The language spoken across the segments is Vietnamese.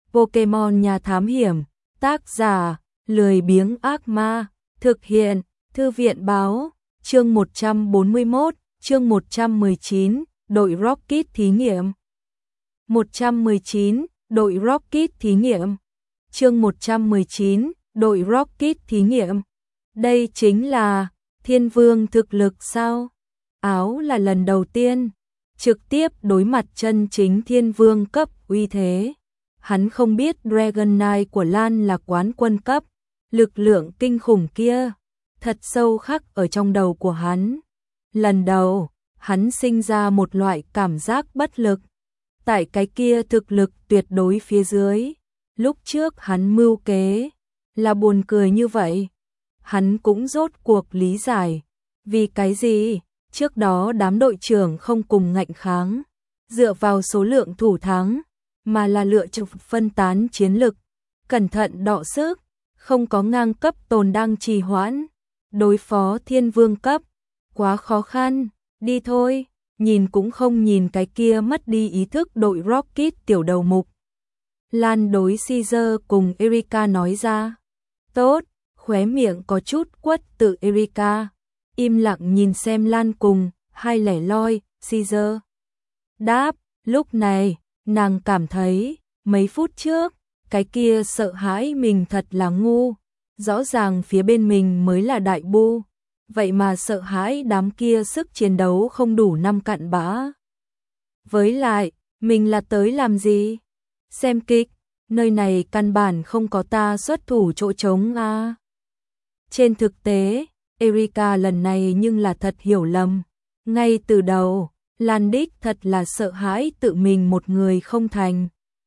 Pokemon nhà thám hiểm, tác giả, lười biếng ác ma, thực hiện, thư viện báo, chương 141, chương 119, đội Rocket thí nghiệm. 119, đội Rocket thí nghiệm. Chương 119, đội Rocket thí nghiệm. Đây chính là Thiên Vương thực lực sao? Áo là lần đầu tiên trực tiếp đối mặt chân chính Thiên Vương cấp uy thế. Hắn không biết Dragonite của Lan là quán quân cấp, lực lượng kinh khủng kia thật sâu khắc ở trong đầu của hắn. Lần đầu, hắn sinh ra một loại cảm giác bất lực. Tại cái kia thực lực tuyệt đối phía dưới, lúc trước hắn mưu kế là buồn cười như vậy. Hắn cũng rốt cuộc lý giải, vì cái gì trước đó đám đội trưởng không cùng ngạnh kháng, dựa vào số lượng thủ thắng, mà là lựa chọn phân tán chiến lực, cẩn thận đọ sức, không có ngang cấp tồn đang trì hoãn. Đối phó Thiên Vương cấp, quá khó khăn, đi thôi, nhìn cũng không nhìn cái kia mất đi ý thức đội Rocket tiểu đầu mục. Lan đối Caesar cùng Erika nói ra. Tốt, khóe miệng có chút quất tự Erika, im lặng nhìn xem Lan cùng, hai lẻ loi, Caesar. Đáp, lúc này, nàng cảm thấy, mấy phút trước, cái kia sợ hãi mình thật là ngu, rõ ràng phía bên mình mới là đại bu, vậy mà sợ hãi đám kia sức chiến đấu không đủ năm cặn bã. Với lại, mình là tới làm gì? Xem kịch, nơi này căn bản không có ta xuất thủ chỗ trống à. Trên thực tế, Erika lần này nhưng là thật hiểu lầm. Ngay từ đầu, Lan đích thật là sợ hãi tự mình một người không thành.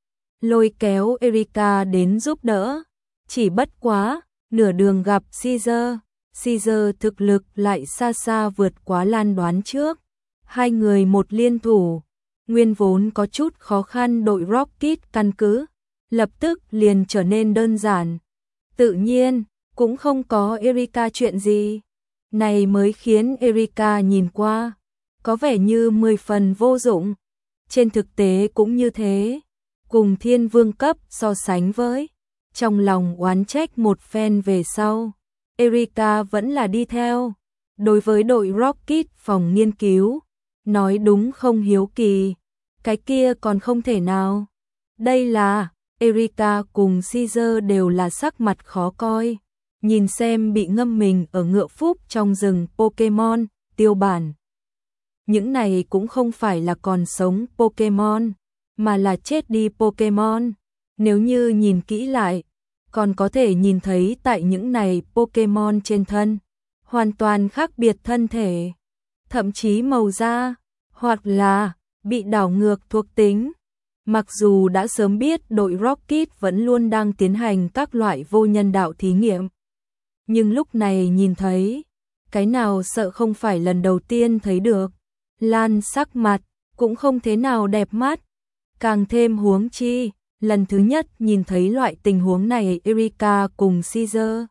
Lôi kéo Erika đến giúp đỡ. Chỉ bất quá, nửa đường gặp Caesar. Caesar thực lực lại xa xa vượt quá Lan đoán trước. Hai người một liên thủ. Nguyên vốn có chút khó khăn đội Rocket căn cứ. Lập tức liền trở nên đơn giản. Tự nhiên, cũng không có Erika chuyện gì. Này mới khiến Erika nhìn qua, có vẻ như 10 phần vô dụng. Trên thực tế cũng như thế. Cùng Thiên Vương cấp so sánh với, trong lòng oán trách một phen về sau, Erika vẫn là đi theo. Đối với đội Rocket phòng nghiên cứu, nói đúng không hiếu kỳ, cái kia còn không thể nào. Đây là, Erika cùng Caesar đều là sắc mặt khó coi. Nhìn xem bị ngâm mình ở ngựa phúc trong rừng Pokemon, tiêu bản. Những này cũng không phải là còn sống Pokemon, mà là chết đi Pokemon. Nếu như nhìn kỹ lại, còn có thể nhìn thấy tại những này Pokemon trên thân, hoàn toàn khác biệt thân thể, thậm chí màu da, hoặc là bị đảo ngược thuộc tính. Mặc dù đã sớm biết đội Rocket vẫn luôn đang tiến hành các loại vô nhân đạo thí nghiệm, nhưng lúc này nhìn thấy, cái nào sợ không phải lần đầu tiên thấy được. Lan sắc mặt cũng không thế nào đẹp mắt, càng thêm huống chi, lần thứ nhất nhìn thấy loại tình huống này Erika cùng Caesar.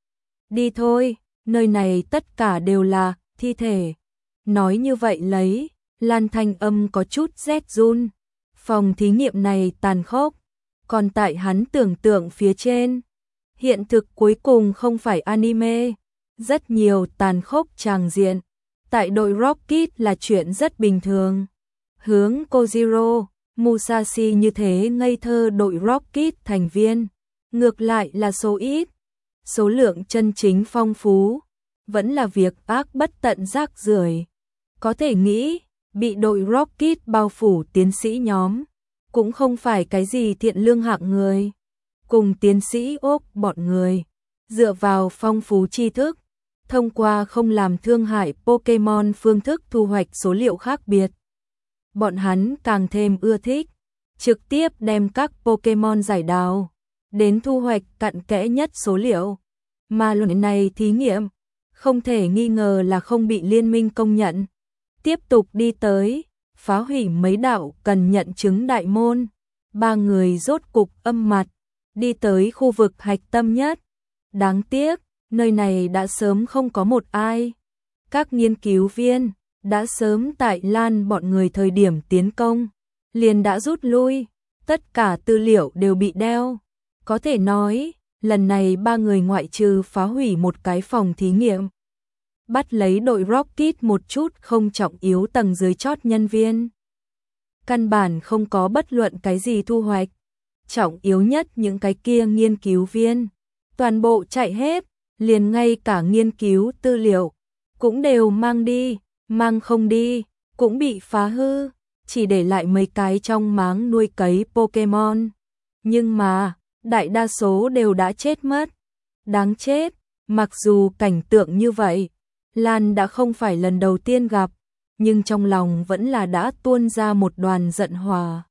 Đi thôi, nơi này tất cả đều là thi thể. Nói như vậy lấy, Lan thanh âm có chút rét run. Phòng thí nghiệm này tàn khốc, còn tại hắn tưởng tượng phía trên. Hiện thực cuối cùng không phải anime, rất nhiều tàn khốc tràng diện. Tại đội Rocket là chuyện rất bình thường. Hướng Kojiro, Musashi như thế ngây thơ đội Rocket thành viên, ngược lại là số ít. Số lượng chân chính phong phú, vẫn là việc ác bất tận rác rưởi. Có thể nghĩ, bị đội Rocket bao phủ tiến sĩ nhóm, cũng không phải cái gì thiện lương hạng người. Cùng tiến sĩ ốc bọn người, dựa vào phong phú tri thức, thông qua không làm thương hại Pokemon phương thức thu hoạch số liệu khác biệt. Bọn hắn càng thêm ưa thích, trực tiếp đem các Pokemon giải đào, đến thu hoạch cặn kẽ nhất số liệu. Mà lần này thí nghiệm, không thể nghi ngờ là không bị liên minh công nhận. Tiếp tục đi tới, phá hủy mấy đạo cần nhận chứng đại môn. Ba người rốt cục âm mặt, đi tới khu vực hạch tâm nhất. Đáng tiếc, nơi này đã sớm không có một ai. Các nghiên cứu viên đã sớm tại Lan bọn người thời điểm tiến công, liền đã rút lui. tất cả tư liệu đều bị đeo. Có thể nói, lần này ba người ngoại trừ phá hủy một cái phòng thí nghiệm, bắt lấy đội Rocket một chút không trọng yếu tầng dưới chót nhân viên. Căn bản không có bất luận cái gì thu hoạch. Trọng yếu nhất những cái kia nghiên cứu viên, toàn bộ chạy hết, liền ngay cả nghiên cứu tư liệu cũng đều mang đi, mang không đi, cũng bị phá hư, chỉ để lại mấy cái trong máng nuôi cấy Pokemon. Nhưng mà, đại đa số đều đã chết mất. Đáng chết, mặc dù cảnh tượng như vậy, Lan đã không phải lần đầu tiên gặp, nhưng trong lòng vẫn là đã tuôn ra một đoàn giận hỏa.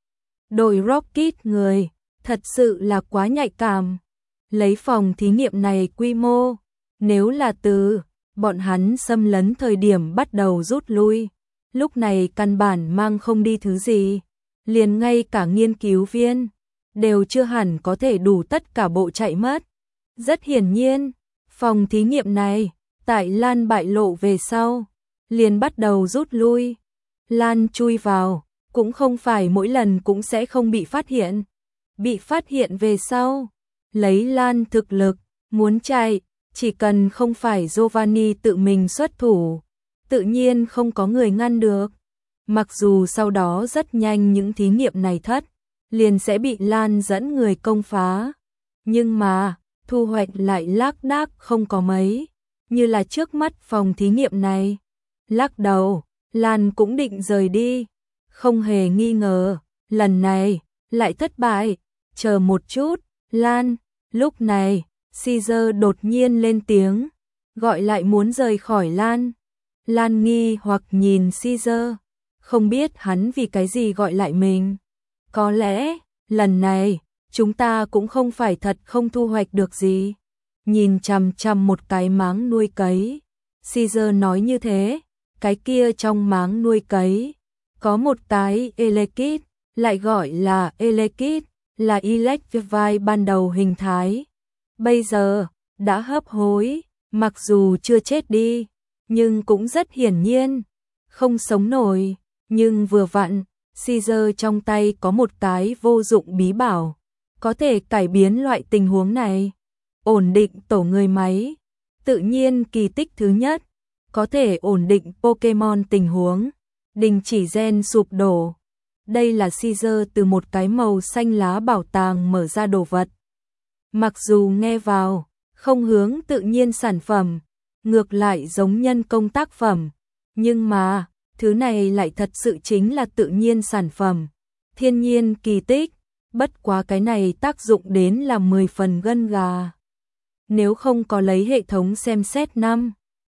Đội Rocket người, thật sự là quá nhạy cảm. Lấy phòng thí nghiệm này quy mô, nếu là từ bọn hắn xâm lấn thời điểm bắt đầu rút lui, lúc này căn bản mang không đi thứ gì, liền ngay cả nghiên cứu viên đều chưa hẳn có thể đủ tất cả bộ chạy mất. Rất hiển nhiên, phòng thí nghiệm này, tại Lan bại lộ về sau, liền bắt đầu rút lui. Lan chui vào, cũng không phải mỗi lần cũng sẽ không bị phát hiện. Bị phát hiện về sau, lấy Lan thực lực, muốn chạy, chỉ cần không phải Giovanni tự mình xuất thủ, tự nhiên không có người ngăn được. Mặc dù sau đó rất nhanh những thí nghiệm này thất, liền sẽ bị Lan dẫn người công phá. Nhưng mà, thu hoạch lại lác đác không có mấy, như là trước mắt phòng thí nghiệm này. Lắc đầu, Lan cũng định rời đi, không hề nghi ngờ, lần này, lại thất bại. Chờ một chút, Lan, lúc này, Caesar đột nhiên lên tiếng, gọi lại muốn rời khỏi Lan. Lan nghi hoặc nhìn Caesar, không biết hắn vì cái gì gọi lại mình. Có lẽ, lần này, chúng ta cũng không phải thật không thu hoạch được gì. Nhìn chằm chằm một cái máng nuôi cấy, Caesar nói như thế, cái kia trong máng nuôi cấy, có một cái Elekid, lại gọi là Elekid, là Electivire ban đầu hình thái. Bây giờ, đã hấp hối, mặc dù chưa chết đi, nhưng cũng rất hiển nhiên, không sống nổi. Nhưng vừa vặn, Caesar trong tay có một cái vô dụng bí bảo, có thể cải biến loại tình huống này. Ổn định tổ người máy, tự nhiên kỳ tích thứ nhất, có thể ổn định Pokemon tình huống, đình chỉ gen sụp đổ. Đây là Caesar từ một cái màu xanh lá bảo tàng mở ra đồ vật. Mặc dù nghe vào, không hướng tự nhiên sản phẩm, ngược lại giống nhân công tác phẩm, nhưng mà, thứ này lại thật sự chính là tự nhiên sản phẩm, thiên nhiên kỳ tích, bất quá cái này tác dụng đến là 10 phần gân gà. Nếu không có lấy hệ thống xem xét 5,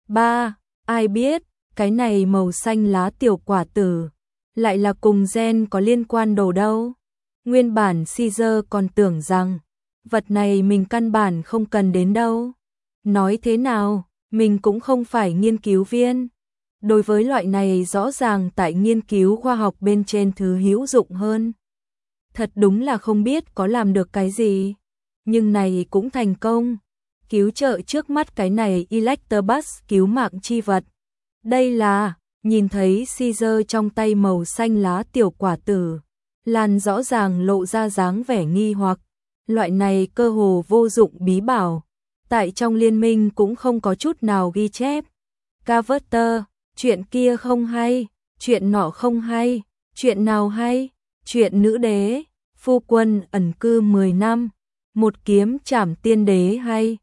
3, ai biết, cái này màu xanh lá tiểu quả tử, lại là cùng gen có liên quan đồ đâu. Nguyên bản Caesar còn tưởng rằng, vật này mình căn bản không cần đến đâu. Nói thế nào, mình cũng không phải nghiên cứu viên. Đối với loại này rõ ràng tại nghiên cứu khoa học bên trên thứ hữu dụng hơn. Thật đúng là không biết có làm được cái gì. Nhưng này cũng thành công. Cứu trợ trước mắt cái này Electabuzz cứu mạng chi vật. Đây là, nhìn thấy Caesar trong tay màu xanh lá tiểu quả tử. Lan rõ ràng lộ ra dáng vẻ nghi hoặc. Loại này cơ hồ vô dụng bí bảo. Tại trong liên minh cũng không có chút nào ghi chép. Carver, chuyện kia không hay, chuyện nọ không hay, chuyện nào hay, chuyện nữ đế, phu quân ẩn cư 10 năm, một kiếm trảm tiên đế hay,